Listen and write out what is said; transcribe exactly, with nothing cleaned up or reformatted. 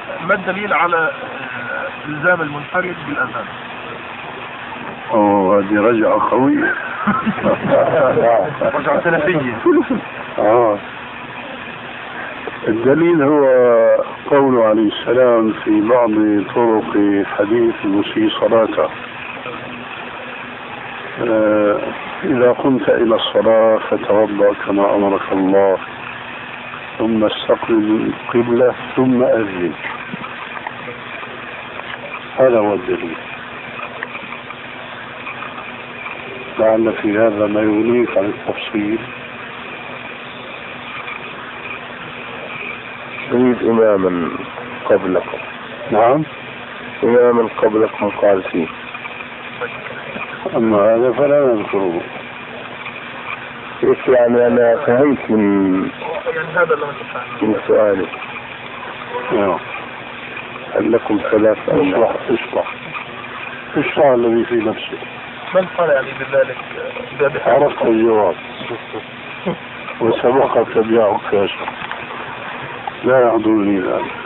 ما الدليل على الزام المنفرد بالاذان؟ اوه هذه رجعة قوية. رجعة سلفية. اه الدليل هو قوله عليه السلام في بعض طرق حديث المسيء صلاته: آه إذا قمت إلى الصلاة فتوضأ كما أمرك الله، ثم استقبل القبلة ثم أذن. هذا هو الدليل. لعل في هذا ما يغنيك عن التفصيل. يريد إماما قبلكم. نعم إماما قبلكم قال فيه، أما هذا فلا نذكره. كيف يعني؟ أنا فهمت من يعني هذا اللي من سؤالي. نعم. هل لكم ثلاث اشرح اشرح اشرح الذي في نفسك. من قال يعني بذلك؟ عرفت الجواب وسبقك تبيعك كاشف، لا يحضرني ذلك.